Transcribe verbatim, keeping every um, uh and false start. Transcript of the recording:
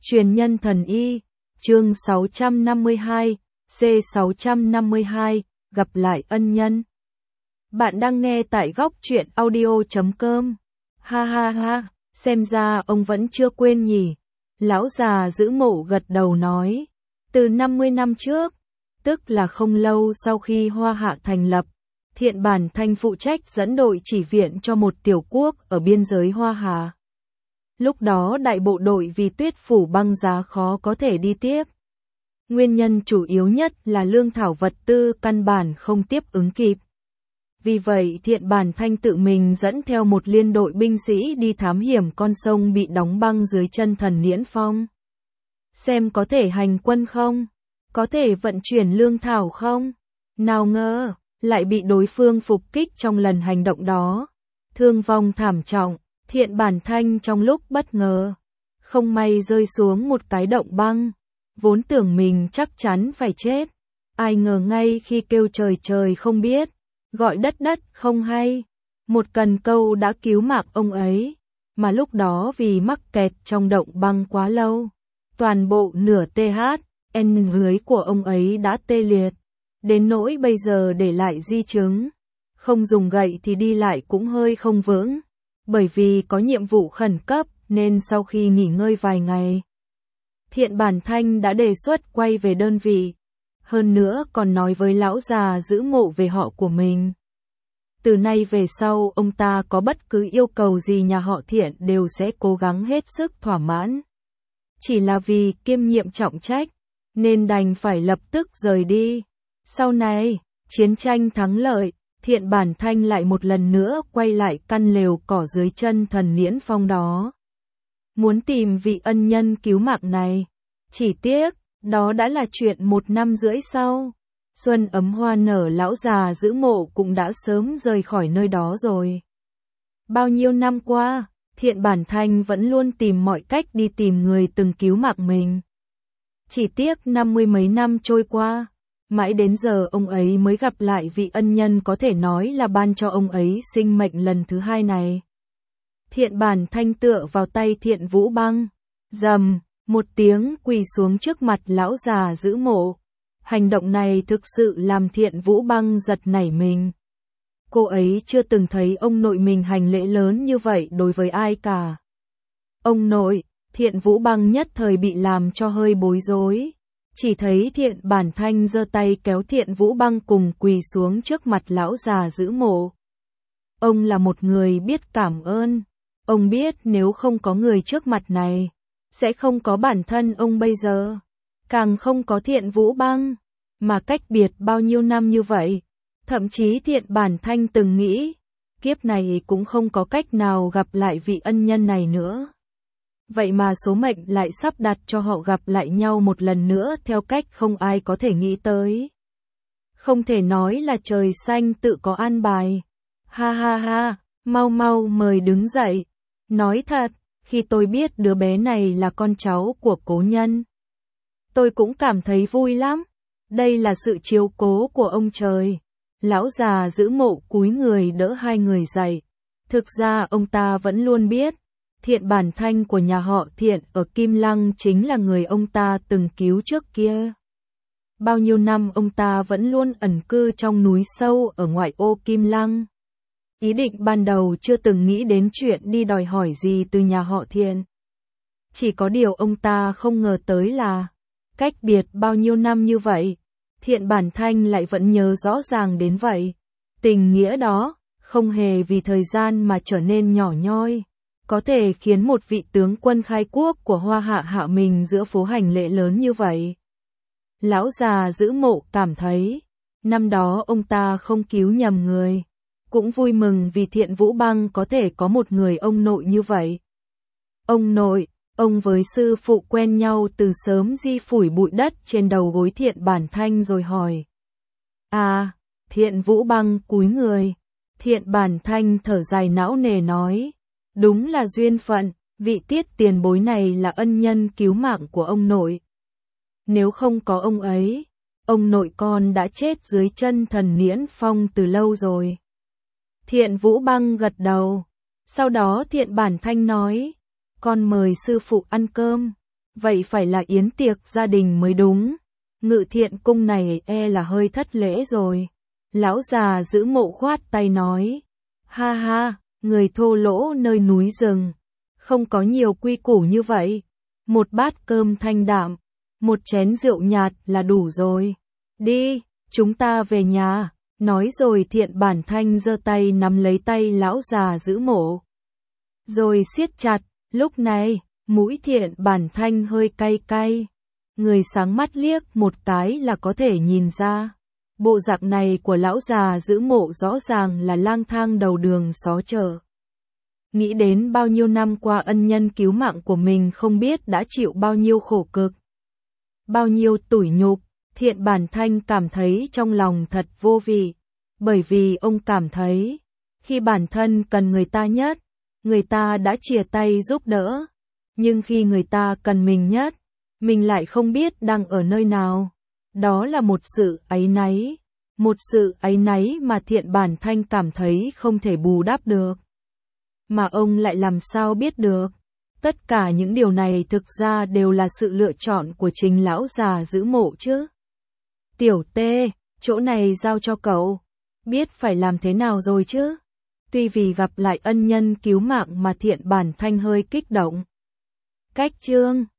Truyền nhân thần y, chương sáu trăm năm mươi hai, C sáu trăm năm mươi hai, gặp lại ân nhân. Bạn đang nghe tại góc truyện audio chấm com. Ha ha ha, xem ra ông vẫn chưa quên nhỉ. Lão già giữ mộ gật đầu nói. Từ năm mươi năm trước, tức là không lâu sau khi Hoa Hạ thành lập, Thiện Bản Thanh phụ trách dẫn đội chỉ viện cho một tiểu quốc ở biên giới Hoa Hạ. Lúc đó đại bộ đội vì tuyết phủ băng giá khó có thể đi tiếp. Nguyên nhân chủ yếu nhất là lương thảo vật tư căn bản không tiếp ứng kịp. Vì vậy Thiện Bản Thanh tự mình dẫn theo một liên đội binh sĩ đi thám hiểm con sông bị đóng băng dưới chân thần Niễn Phong. Xem có thể hành quân không? Có thể vận chuyển lương thảo không? Nào ngờ, lại bị đối phương phục kích trong lần hành động đó. Thương vong thảm trọng, Thiện Bản Thanh trong lúc bất ngờ, không may rơi xuống một cái động băng. Vốn tưởng mình chắc chắn phải chết. Ai ngờ ngay khi kêu trời trời không biết, gọi đất đất không hay, một cần câu đã cứu mạng ông ấy. Mà lúc đó vì mắc kẹt trong động băng quá lâu, toàn bộ nửa tê hát en dưới của ông ấy đã tê liệt, đến nỗi bây giờ để lại di chứng, không dùng gậy thì đi lại cũng hơi không vững. Bởi vì có nhiệm vụ khẩn cấp nên sau khi nghỉ ngơi vài ngày, Thiện Bản Thanh đã đề xuất quay về đơn vị. Hơn nữa còn nói với lão già giữ mộ về họ của mình. Từ nay về sau ông ta có bất cứ yêu cầu gì nhà họ Thiện đều sẽ cố gắng hết sức thỏa mãn. Chỉ là vì kiêm nhiệm trọng trách, nên đành phải lập tức rời đi. Sau này, chiến tranh thắng lợi, Thiện Bản Thanh lại một lần nữa quay lại căn lều cỏ dưới chân thần Niễn Phong đó. Muốn tìm vị ân nhân cứu mạng này. Chỉ tiếc, đó đã là chuyện một năm rưỡi sau. Xuân ấm hoa nở lão già giữ mộ cũng đã sớm rời khỏi nơi đó rồi. Bao nhiêu năm qua, Thiện Bản Thanh vẫn luôn tìm mọi cách đi tìm người từng cứu mạng mình. Chỉ tiếc năm mươi mấy năm trôi qua, mãi đến giờ ông ấy mới gặp lại vị ân nhân có thể nói là ban cho ông ấy sinh mệnh lần thứ hai này. Thiện Bản Thanh tựa vào tay Thiện Vũ Băng, rầm, một tiếng quỳ xuống trước mặt lão già giữ mộ. Hành động này thực sự làm Thiện Vũ Băng giật nảy mình. Cô ấy chưa từng thấy ông nội mình hành lễ lớn như vậy đối với ai cả. Ông nội, Thiện Vũ Băng nhất thời bị làm cho hơi bối rối. Chỉ thấy Thiện Bản Thanh giơ tay kéo Thiện Vũ Băng cùng quỳ xuống trước mặt lão già giữ mộ. Ông là một người biết cảm ơn. Ông biết nếu không có người trước mặt này, sẽ không có bản thân ông bây giờ. Càng không có Thiện Vũ Băng. Mà cách biệt bao nhiêu năm như vậy. Thậm chí Thiện Bản Thanh từng nghĩ, kiếp này cũng không có cách nào gặp lại vị ân nhân này nữa. Vậy mà số mệnh lại sắp đặt cho họ gặp lại nhau một lần nữa theo cách không ai có thể nghĩ tới. Không thể nói là trời xanh tự có an bài. Ha ha ha, mau mau mời đứng dậy. Nói thật, khi tôi biết đứa bé này là con cháu của cố nhân, tôi cũng cảm thấy vui lắm. Đây là sự chiếu cố của ông trời. Lão già giữ mộ cúi người đỡ hai người dậy. Thực ra ông ta vẫn luôn biết, Thiện Bản Thanh của nhà họ Thiện ở Kim Lăng chính là người ông ta từng cứu trước kia. Bao nhiêu năm ông ta vẫn luôn ẩn cư trong núi sâu ở ngoại ô Kim Lăng. Ý định ban đầu chưa từng nghĩ đến chuyện đi đòi hỏi gì từ nhà họ Thiện. Chỉ có điều ông ta không ngờ tới là, cách biệt bao nhiêu năm như vậy, Thiện Bản Thanh lại vẫn nhớ rõ ràng đến vậy. Tình nghĩa đó, không hề vì thời gian mà trở nên nhỏ nhoi, có thể khiến một vị tướng quân khai quốc của Hoa Hạ hạ mình giữa phố hành lễ lớn như vậy. Lão già giữ mộ cảm thấy, năm đó ông ta không cứu nhầm người, cũng vui mừng vì Thiện Vũ Băng có thể có một người ông nội như vậy. Ông nội, ông với sư phụ quen nhau từ sớm di phủi bụi đất trên đầu gối Thiện Bản Thanh rồi hỏi. À, Thiện Vũ Băng cúi người. Thiện Bản Thanh thở dài não nề nói. Đúng là duyên phận, vị Tiết tiền bối này là ân nhân cứu mạng của ông nội. Nếu không có ông ấy, ông nội con đã chết dưới chân thần Niễn Phong từ lâu rồi. Thiện Vũ Băng gật đầu. Sau đó Thiện Bản Thanh nói. Con mời sư phụ ăn cơm. vậy phải là yến tiệc gia đình mới đúng. Ngự Thiện cung này e là hơi thất lễ rồi. Lão già giữ mộ khoát tay nói. Ha ha, người thô lỗ nơi núi rừng. Không có nhiều quy củ như vậy. Một bát cơm thanh đạm, một chén rượu nhạt là đủ rồi. Đi, chúng ta về nhà. Nói rồi Thiện Bản Thanh giơ tay nắm lấy tay lão già giữ mộ. Rồi siết chặt, lúc này, mũi Thiện Bản Thanh hơi cay cay. Người sáng mắt liếc một cái là có thể nhìn ra. Bộ dạng này của lão già giữ mộ rõ ràng là lang thang đầu đường xó chợ. Nghĩ đến bao nhiêu năm qua ân nhân cứu mạng của mình không biết đã chịu bao nhiêu khổ cực. Bao nhiêu tủi nhục, Thiện Bản Thanh cảm thấy trong lòng thật vô vị. Bởi vì ông cảm thấy, khi bản thân cần người ta nhất, người ta đã chìa tay giúp đỡ. Nhưng khi người ta cần mình nhất, mình lại không biết đang ở nơi nào. Đó là một sự áy náy. Một sự áy náy mà Thiện Bản Thanh cảm thấy không thể bù đắp được. Mà ông lại làm sao biết được. Tất cả những điều này thực ra đều là sự lựa chọn của chính lão già giữ mộ chứ. Tiểu Tê, chỗ này giao cho cậu. Biết phải làm thế nào rồi chứ. Tuy vì gặp lại ân nhân cứu mạng mà Thiện Bản Thanh hơi kích động. Cách chương